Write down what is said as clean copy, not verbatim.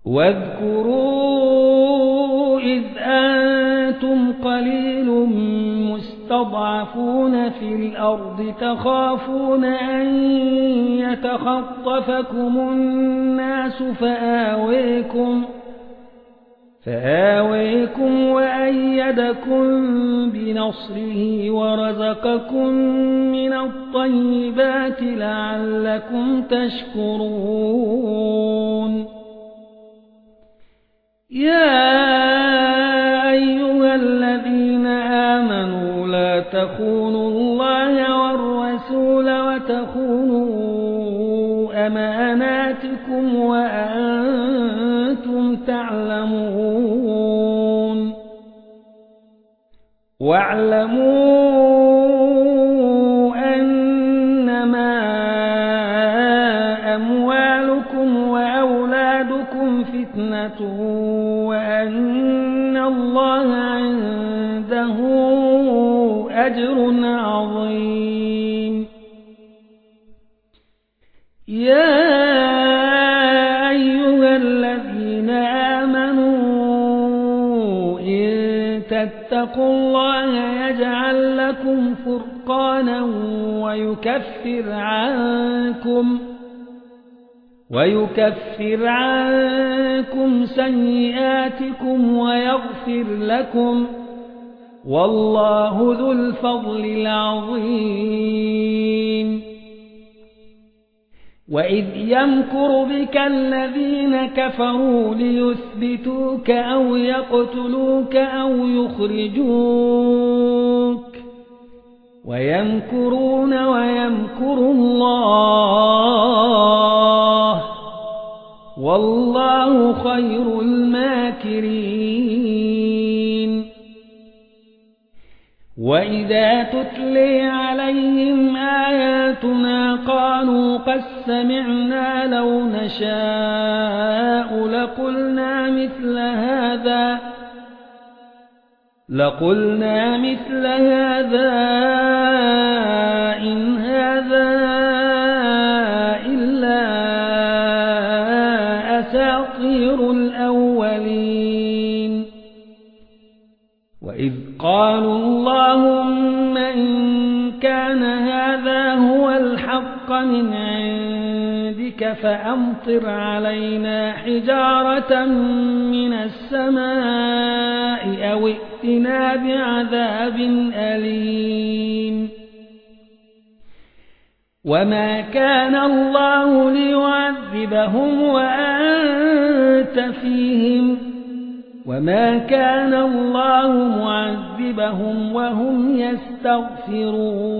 واذكروا إذ أنتم قليل مستضعفون في الأرض تخافون أن يتخطفكم الناس فآويكم وأيدكم بنصره ورزقكم من الطيبات لعلكم تشكرون. يا أيها الذين آمنوا لا تخونوا الله والرسول وتخونوا أماناتكم وأنتم تعلمون. واعلموا أنما أموالكم وأولادكم فتنة وأن الله عنده أجر عظيم. يا أيها الذين آمنوا إن تتقوا الله يجعل لكم فرقانا ويكفر عنكم سيئاتكم ويغفر لكم والله ذو الفضل العظيم. وإذ يمكر بك الذين كفروا ليثبتوك أو يقتلوك أو يخرجوك ويمكرون ويمكر الله والله خير الماكرين. وإذا تتلي عليهم آياتنا قالوا قد سمعنا لو نشاء لقلنا مثل هذا إن هذا إلا أساطير الأولين. وإذ قالوا اللهم إن كان هذا هو الحق من عندك فأمطر علينا حجارة من السماء أو ائتنا بعذاب أليم. وما كان الله ليعذبهم وأنت فيهم وما كان الله معذبهم وهم يستغفرون.